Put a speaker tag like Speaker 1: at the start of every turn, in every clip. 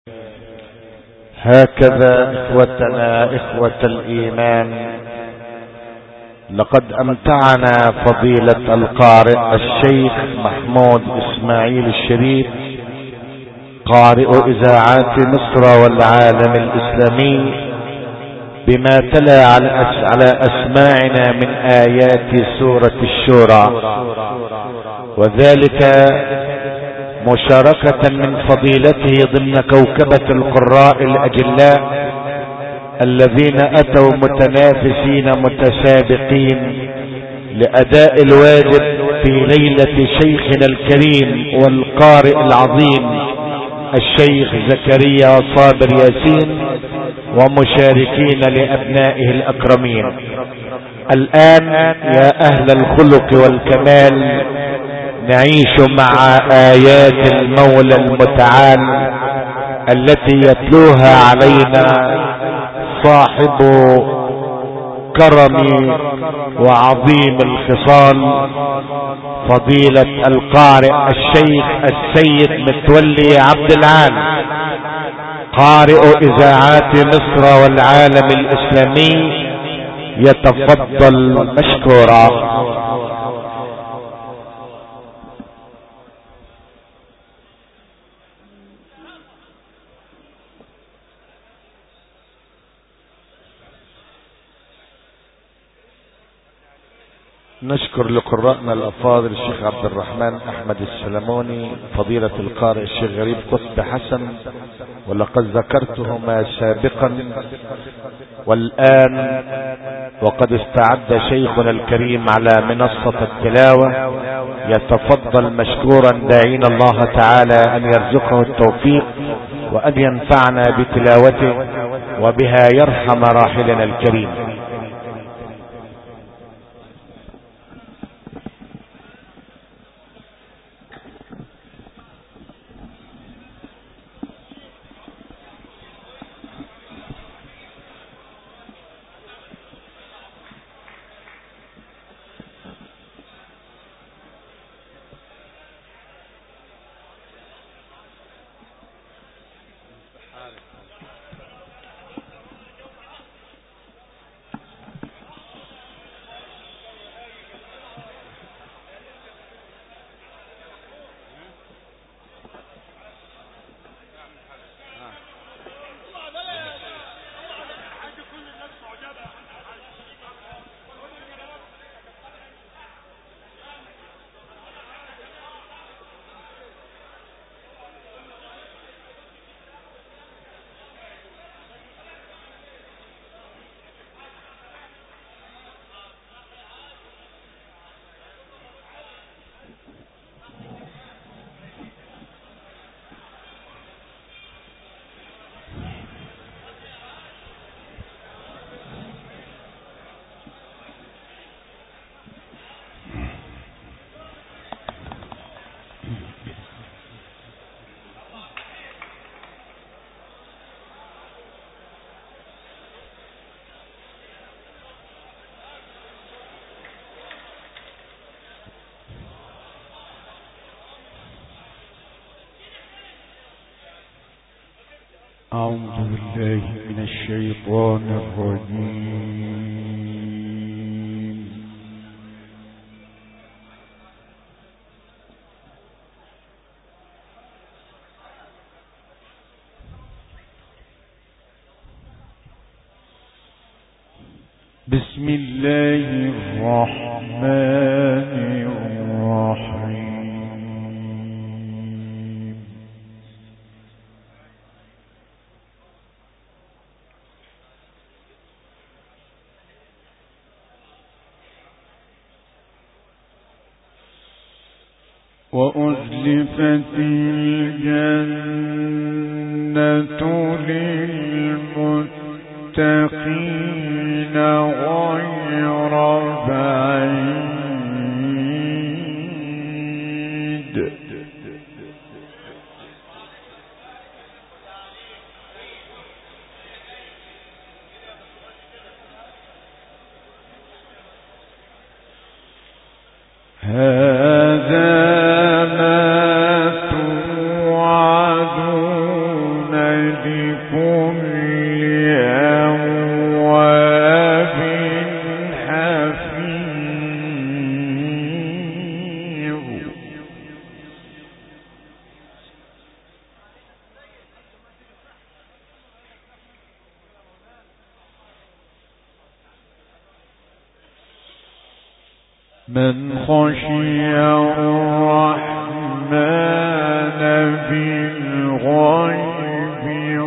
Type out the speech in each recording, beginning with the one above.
Speaker 1: هكذا إخوتنا إخوة الإيمان، لقد أمتعنا فضيلة القارئ الشيخ محمود إسماعيل الشريف قارئ إذاعات مصر والعالم الإسلامي بما تلا على أسماعنا من آيات سورة الشورى، وذلك مشاركة من فضيلته ضمن كوكبة القراء الأجلاء الذين أتوا متنافسين متسابقين لأداء الواجب في ليلة شيخنا الكريم والقارئ العظيم الشيخ زكريا صابر ياسين ومشاركين لأبنائه الأكرمين. الآن يا أهل الخلق والكمال نعيش مع آيات المولى المتعال التي يتلوها علينا صاحب كرم وعظيم الخصال فضيلة القارئ الشيخ السيد متولي عبد العال قارئ إذاعات مصر والعالم الإسلامي، يتفضل مشكورا. نشكر لقراءنا الأفاضل الشيخ عبد الرحمن أحمد السلموني فضيلة القارئ الشيخ غريب قطب حسن، ولقد ذكرتهما سابقا. والآن وقد استعد شيخنا الكريم على منصة التلاوة، يتفضل مشكورا داعين الله تعالى أن يرزقه التوفيق وأن ينفعنا بتلاوته وبها يرحم راحلنا الكريم.
Speaker 2: أعوذ بالله من الشيطان الرجيم. بسم الله الرحمن الرحيم. وأزلفت الجنة للمتقين غير بعيد. هذا ما توعدون لكل أواب حفيظ. من خشي الرحمن بالغيب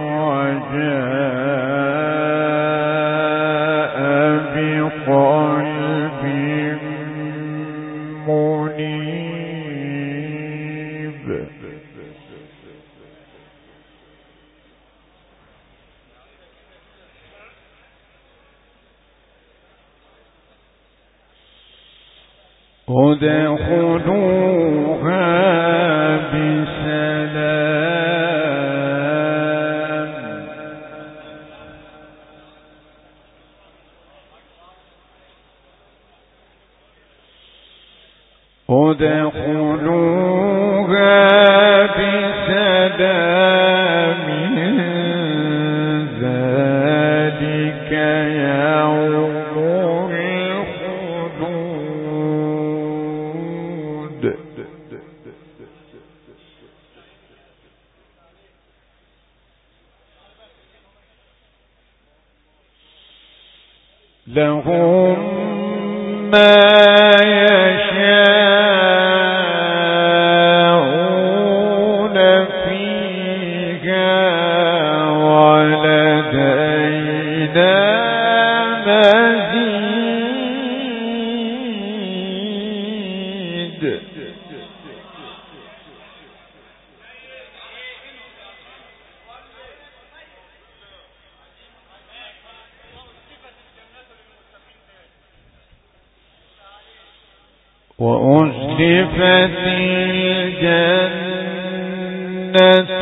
Speaker 2: وجاء بقلب منيب. ادخلوها بسلام. ادخلوها بسلام ذلك يوم لهم ما يشاءون فيها ولدينا مزيد. وأزلفت الجنة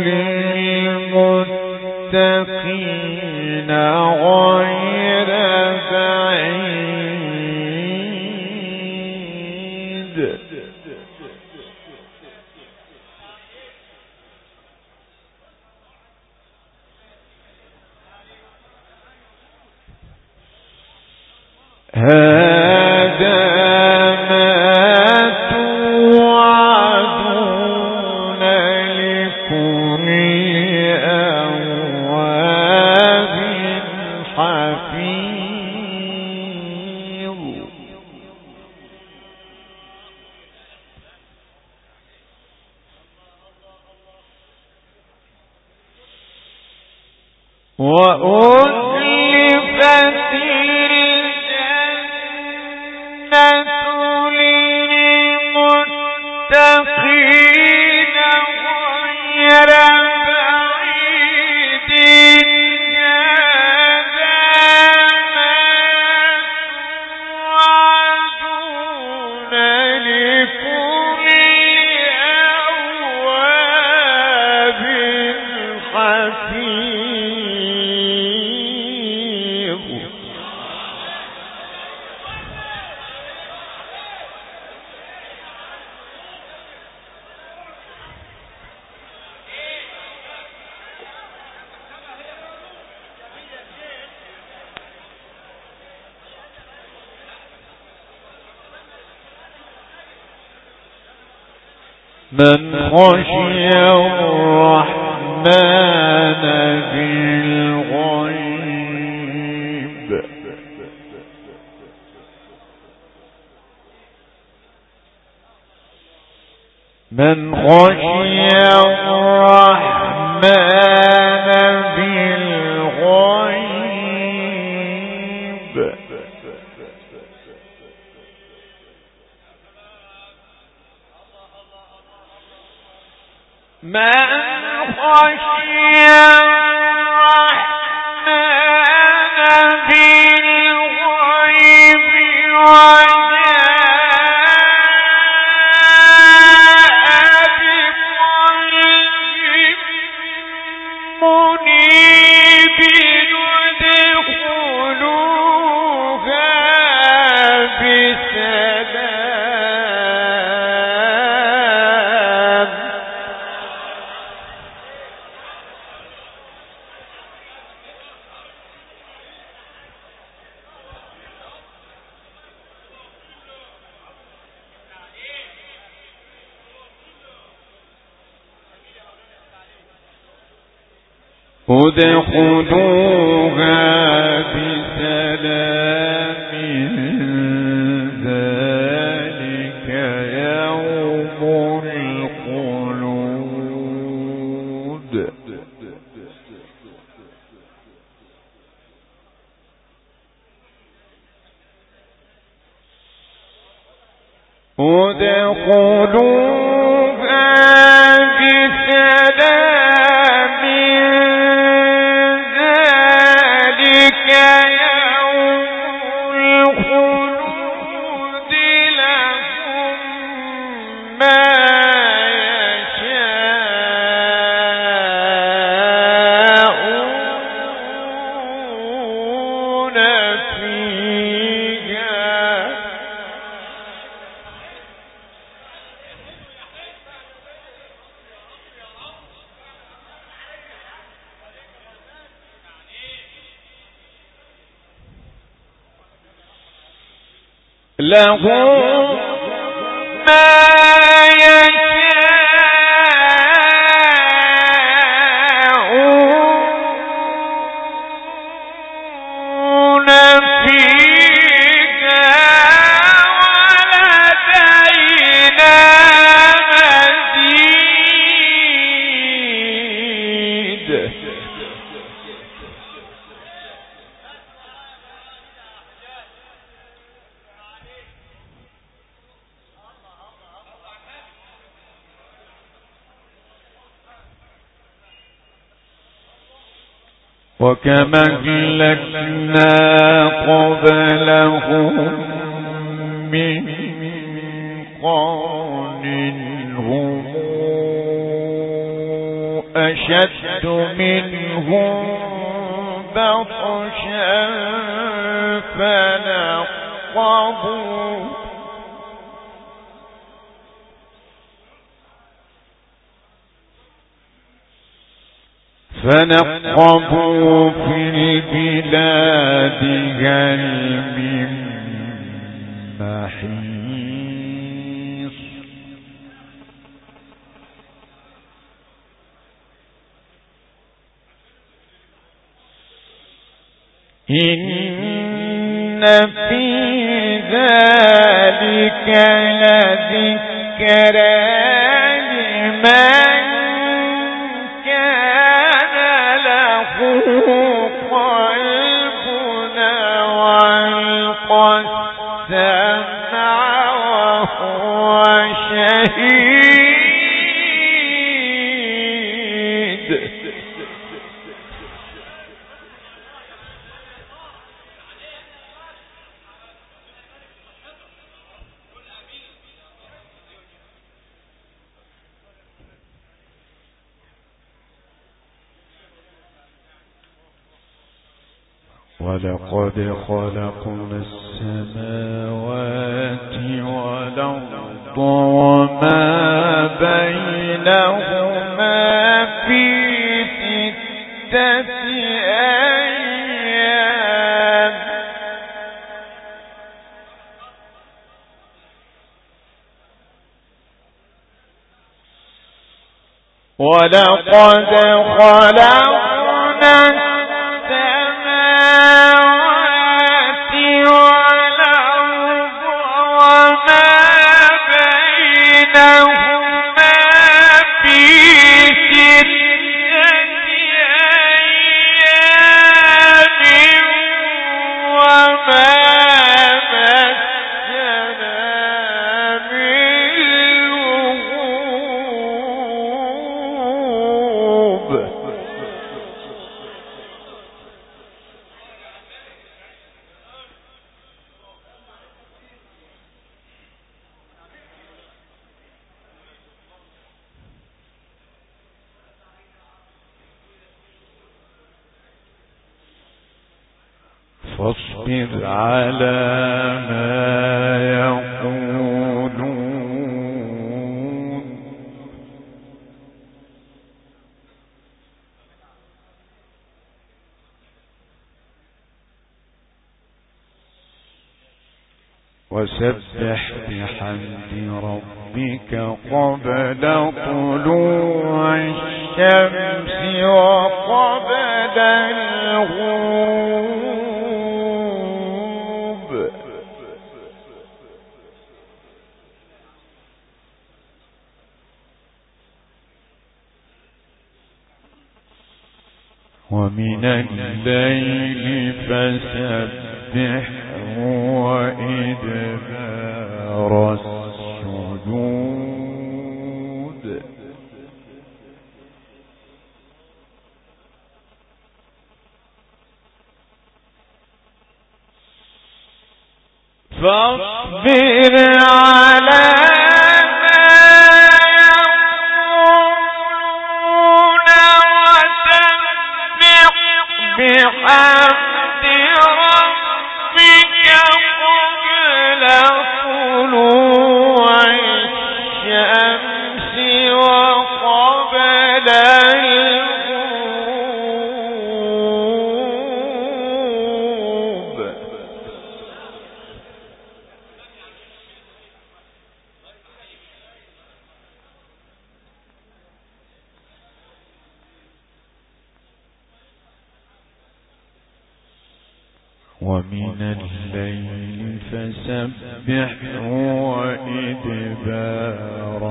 Speaker 2: للمتقين غير بعيد. هذا ما توعدون لكل أواب حفيظ. وأزلفت للمتقين غير بعيد. هذا ما توعدون لكل أواب حفيظ. من خشي الرحمن بالغيب من خشي الرحمن بالغيب من خشي الرحمن بالغيب وجاء بقلب منيب ادخلوها بسلام.
Speaker 3: ادخلوها بسلام ذلك يوم الخلود. ادخلوها بسلام ذلك يوم الخلود لهم ما يشاءون فيها. لهم ما يشاءون فيها ولدينا مزيد. وكما أهلكنا قبلهم من قرن هم أشد منهم بطشا فنقبوا في البلاد هل من محيص. إن في ذلك لذكرى لمن كان له قلبنا والقى السمع وهو شهيد. ولقد خلقنا السماوات والأرض وما بينهما في 6 أيام ولقد خلقنا السماوات والأرض وما بينهما في 6 أيام وما مسنا من لغوب. فاصبر على ما يقولون وسبح بحمد ربك قبل طلوع الشمس وقبل
Speaker 2: الغروب
Speaker 3: ومن الليل فسبحه وإدبار السجود
Speaker 2: فاصبر على بحمد ربك قبل طلوع الشمس وقبل الغروب
Speaker 3: ومن الليل فسبحه وإدبار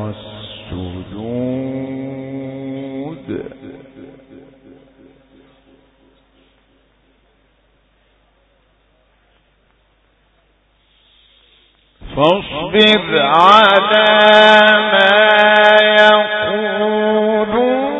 Speaker 3: السجود
Speaker 2: فاصبر على ما يقولون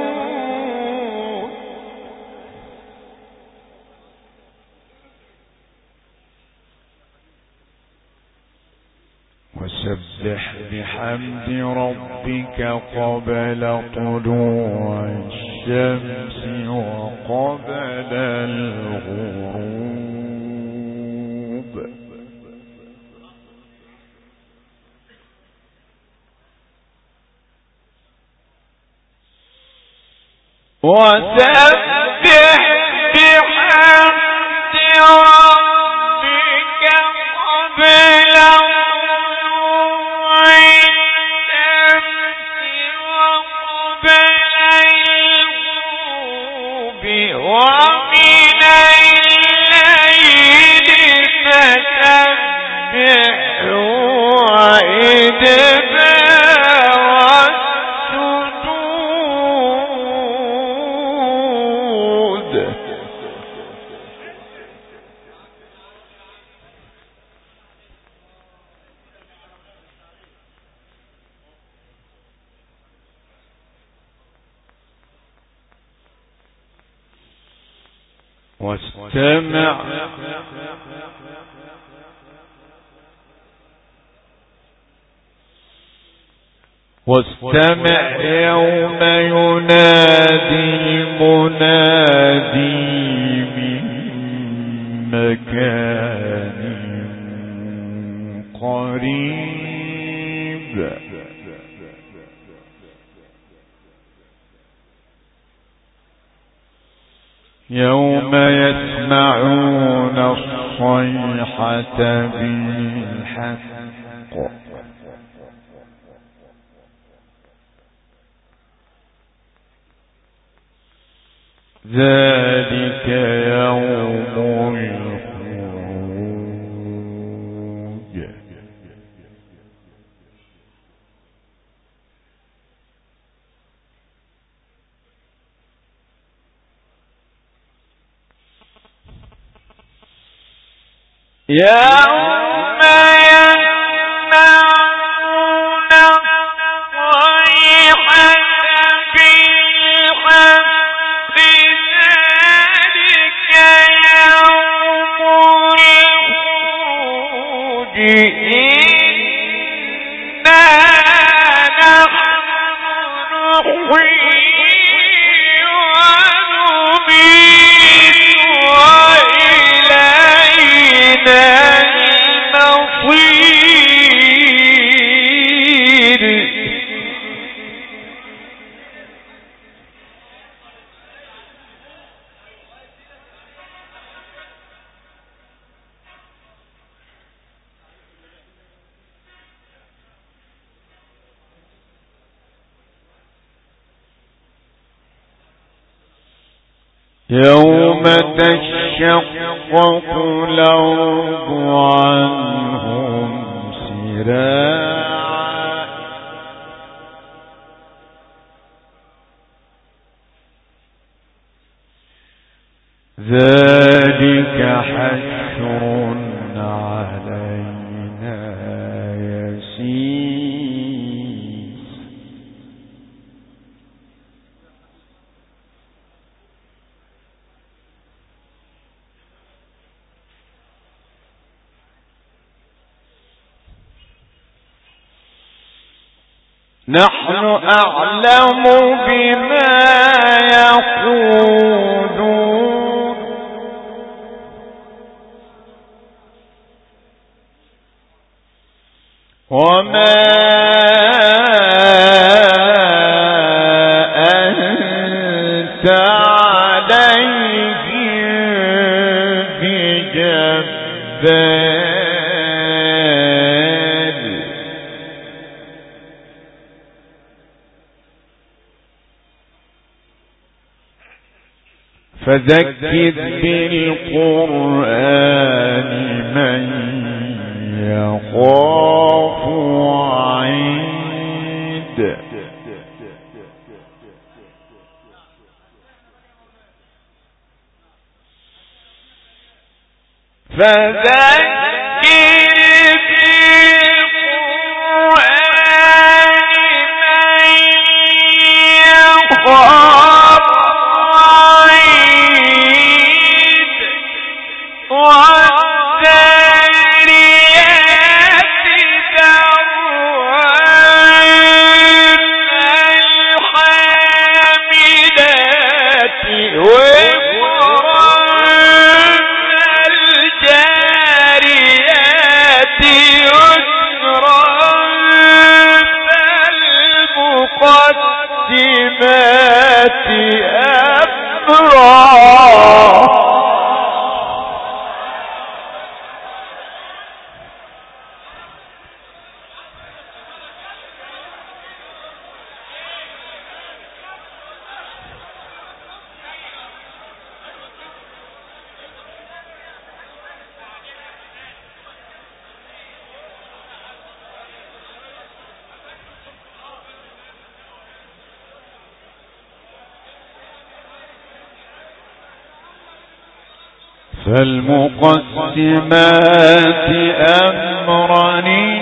Speaker 3: وسبح بحمد ربك قبل طلوع الشمس وقبل الغروب
Speaker 2: وسبح بحمد ربك قبل طلوع الشمس وقبل الغروب ومن الليل فسبحه وإدبار السجود
Speaker 3: واستمع يوم ينادي المنادي من مكان قريب يوم يسمعون الصيحة بالحق ذلك يوم الخروج
Speaker 2: يوم يسمعون الصيحة بالحق ذلك يوم الخروج إنا نحن نحيي ونميت وإلينا المصير
Speaker 3: يوم تشقق الأرض عنهم سراعا ذلك حشر علينا يسير نحن أعلم بما يقولون وما أنت عليهم بجبار فذكر بالقرآن من يخاف وعيد المقدمات أمرا فالمقدمات أمرا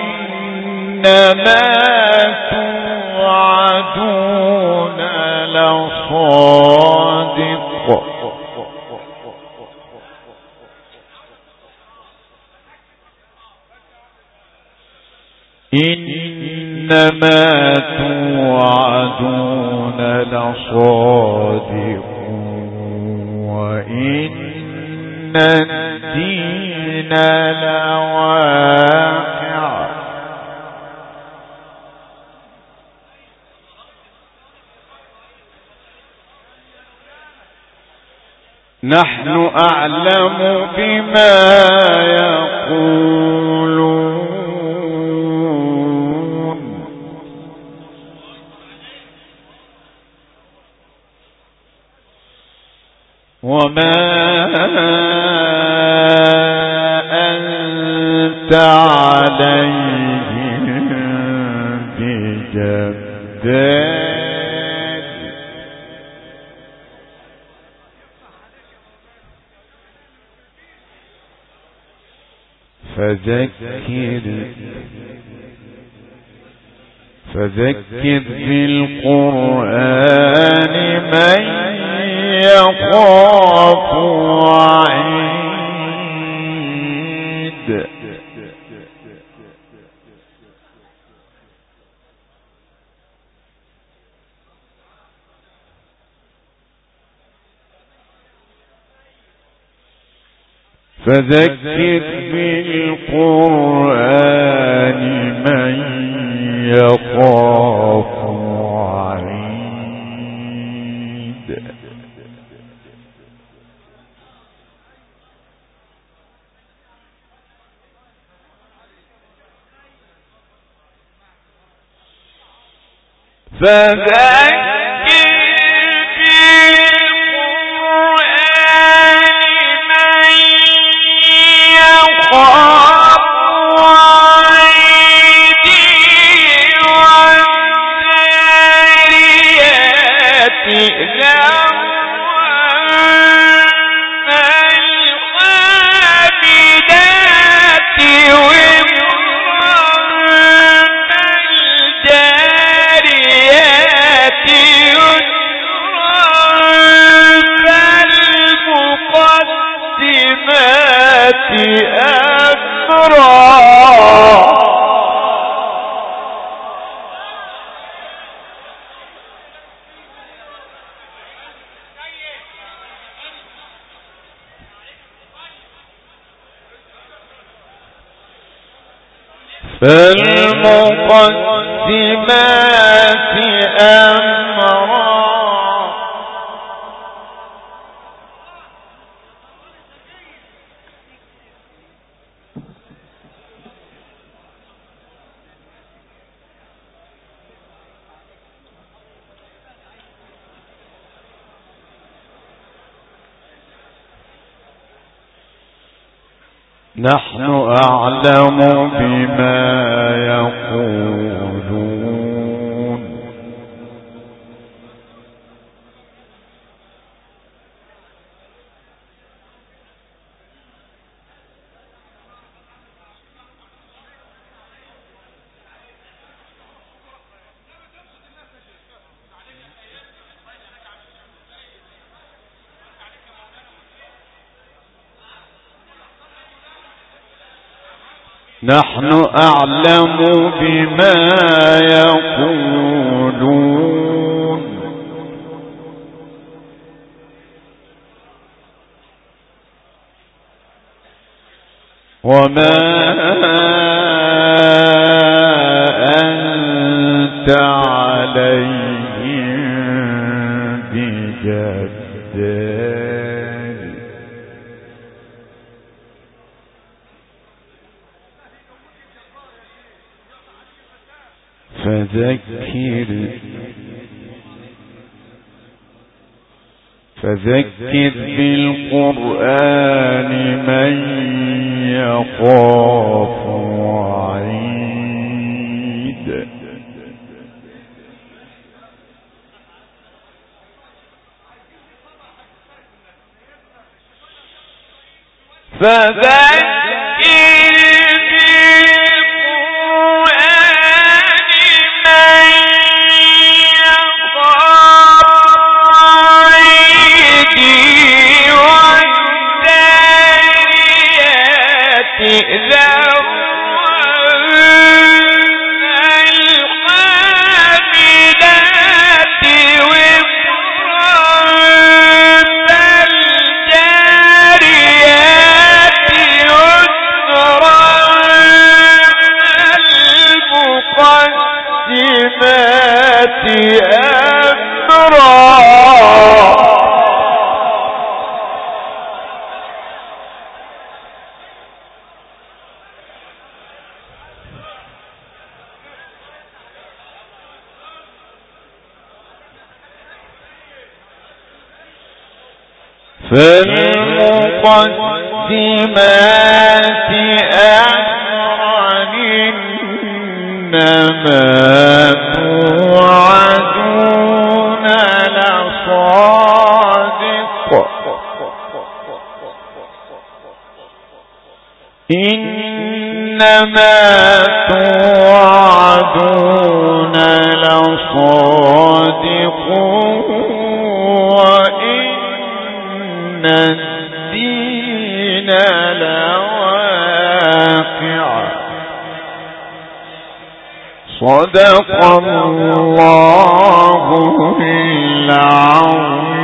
Speaker 3: إنما توعدون لصادق إنما توعدون لصادق وإن الدين لواقع نحن أعلم بما يقولون وما أنت عليهم بجبار فذكر بالقرآن من يخاف وعيد فذكر بالقرآن من يخاف وعيد فذكر بالقرآن فالمقسمات أمرا نحن أعلم بما يقولون نحن أعلم بما يقولون وما أنت عليهم بجبار فذكر بالقرآن من يخاف وعيد فالمقدمات أمرا إنما توعدون لصادق إنما توعدون لصادق وإن الدين لواقع صدق الله العظيم.